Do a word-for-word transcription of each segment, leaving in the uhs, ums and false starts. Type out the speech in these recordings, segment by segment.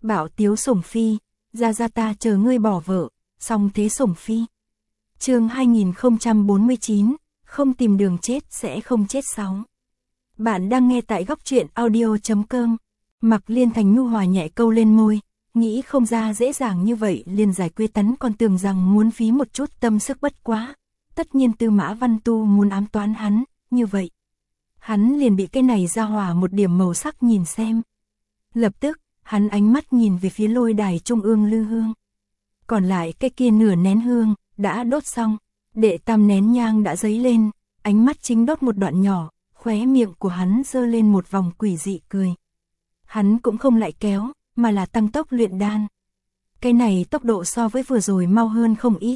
Bảo tiếu sủng phi, ra ra ta chờ ngươi bỏ vợ, xong thế sủng phi. Chương hai nghìn không trăm bốn mươi chín, không tìm đường chết sẽ không chết sáu. Bạn đang nghe tại góc truyện audio chấm com. Mặc Liên Thành nhu hòa nhẹ câu lên môi, nghĩ không ra dễ dàng như vậy liền giải quyết, tấn còn tưởng rằng muốn phí một chút tâm sức, bất quá. Tất nhiên Tư Mã Văn Tu muốn ám toán hắn, như vậy. Hắn liền bị cái này ra hỏa một điểm màu sắc nhìn xem. Lập tức, hắn ánh mắt nhìn về phía lôi đài trung ương lư hương. Còn lại cái kia nửa nén hương, đã đốt xong, đệ tam nén nhang đã dấy lên, ánh mắt chính đốt một đoạn nhỏ, khóe miệng của hắn giơ lên một vòng quỷ dị cười. Hắn cũng không lại kéo, mà là tăng tốc luyện đan. Cái này tốc độ so với vừa rồi mau hơn không ít.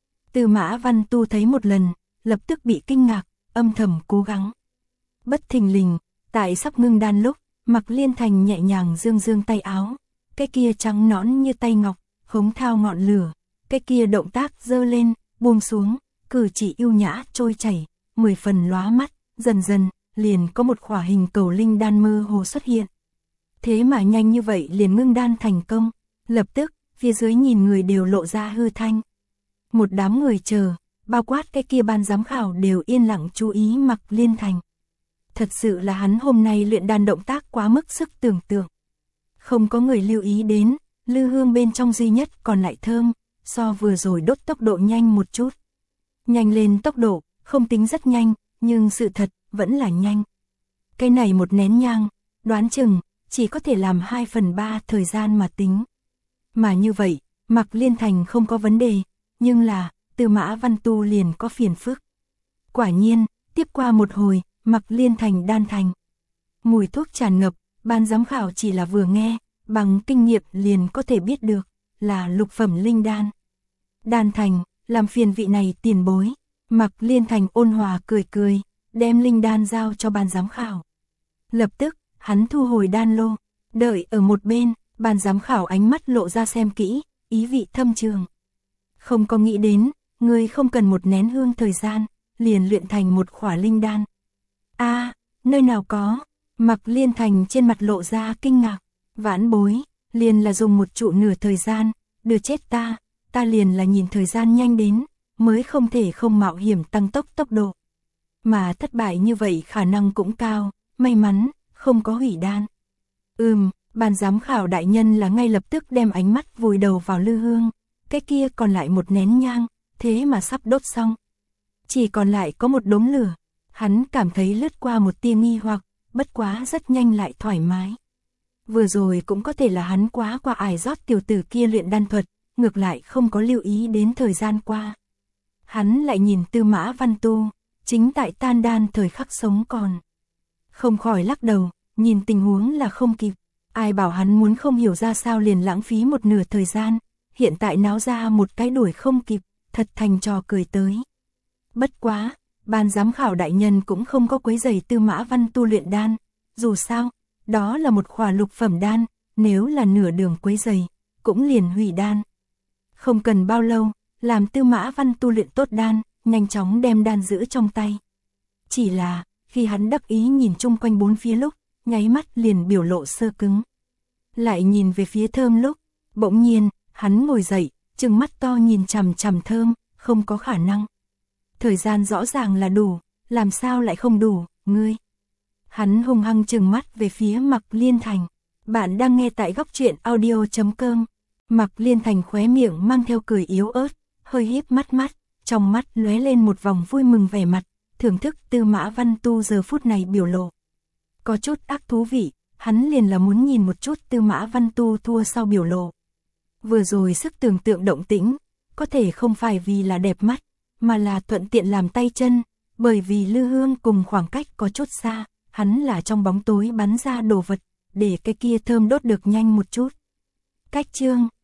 Tư Mã Văn Tu thấy một lần, lập tức bị kinh ngạc, âm thầm cố gắng. Bất thình lình, tại sắp ngưng đan lúc, Mặc Liên Thành nhẹ nhàng dương dương tay áo, cái kia trắng nõn như tay ngọc, khống thao ngọn lửa, cái kia động tác giơ lên, buông xuống, cử chỉ yêu nhã trôi chảy, mười phần lóa mắt, dần dần, liền có một khỏa hình cầu linh đan mơ hồ xuất hiện. Thế mà nhanh như vậy liền ngưng đan thành công, lập tức, phía dưới nhìn người đều lộ ra hư thanh. Một đám người chờ, bao quát cái kia ban giám khảo đều yên lặng chú ý Mặc Liên Thành. Thật sự là hắn hôm nay luyện đan động tác quá mức sức tưởng tượng. Không có người lưu ý đến, lư hương bên trong duy nhất còn lại thơm, so vừa rồi đốt tốc độ nhanh một chút. Nhanh lên tốc độ, không tính rất nhanh, nhưng sự thật, vẫn là nhanh. Cái này một nén nhang, đoán chừng, chỉ có thể làm hai phần ba thời gian mà tính. Mà như vậy, Mặc Liên Thành không có vấn đề, nhưng là, Tư Mã Văn Tu liền có phiền phức. Quả nhiên, tiếp qua một hồi, Mặc Liên Thành đan thành. Mùi thuốc tràn ngập, ban giám khảo chỉ là vừa nghe, bằng kinh nghiệm liền có thể biết được, là lục phẩm linh đan. Đan thành, làm phiền vị này tiền bối. Mặc Liên Thành ôn hòa cười cười, đem linh đan giao cho ban giám khảo. Lập tức, hắn thu hồi đan lô, đợi ở một bên, ban giám khảo ánh mắt lộ ra xem kỹ, ý vị thâm trường. Không có nghĩ đến, người không cần một nén hương thời gian, liền luyện thành một khỏa linh đan. A, à, nơi nào có? Mặc Liên Thành trên mặt lộ ra kinh ngạc, vãn bối, liền là dùng một trụ nửa thời gian, đưa chết ta, ta liền là nhìn thời gian nhanh đến, mới không thể không mạo hiểm tăng tốc tốc độ. Mà thất bại như vậy khả năng cũng cao, may mắn, không có hủy đan. Ừm, ban giám khảo đại nhân là ngay lập tức đem ánh mắt vùi đầu vào lư hương, cái kia còn lại một nén nhang, thế mà sắp đốt xong. Chỉ còn lại có một đống lửa, hắn cảm thấy lướt qua một tia nghi hoặc, bất quá rất nhanh lại thoải mái. Vừa rồi cũng có thể là hắn quá qua ải rót tiểu tử kia luyện đan thuật, ngược lại không có lưu ý đến thời gian qua. Hắn lại nhìn Tư Mã Văn Tu, chính tại tan đan thời khắc sống còn. Không khỏi lắc đầu, nhìn tình huống là không kịp, ai bảo hắn muốn không hiểu ra sao liền lãng phí một nửa thời gian, hiện tại náo ra một cái đuổi không kịp, thật thành trò cười tới. Bất quá, ban giám khảo đại nhân cũng không có quấy rầy Tư Mã Văn Tu luyện đan, dù sao, đó là một khỏa lục phẩm đan, nếu là nửa đường quấy rầy, cũng liền hủy đan. Không cần bao lâu, làm Tư Mã Văn Tu luyện tốt đan, nhanh chóng đem đan giữ trong tay. Chỉ là, khi hắn đắc ý nhìn chung quanh bốn phía lúc, nháy mắt liền biểu lộ sơ cứng. Lại nhìn về phía thơm lúc, bỗng nhiên, hắn ngồi dậy, trừng mắt to nhìn chằm chằm thơm, không có khả năng. Thời gian rõ ràng là đủ, làm sao lại không đủ, ngươi. Hắn hung hăng trừng mắt về phía Mặc Liên Thành. Bạn đang nghe tại góc truyện audio chấm com. Mặc Liên Thành khóe miệng mang theo cười yếu ớt, hơi híp mắt mắt, trong mắt lóe lên một vòng vui mừng vẻ mặt, thưởng thức Tư Mã Văn Tu giờ phút này biểu lộ. Có chút ác thú vị, hắn liền là muốn nhìn một chút Tư Mã Văn Tu thua sau biểu lộ. Vừa rồi sức tưởng tượng động tĩnh, có thể không phải vì là đẹp mắt, mà là thuận tiện làm tay chân, bởi vì lư hương cùng khoảng cách có chút xa, hắn là trong bóng tối bắn ra đồ vật, để cái kia thơm đốt được nhanh một chút. Cách chương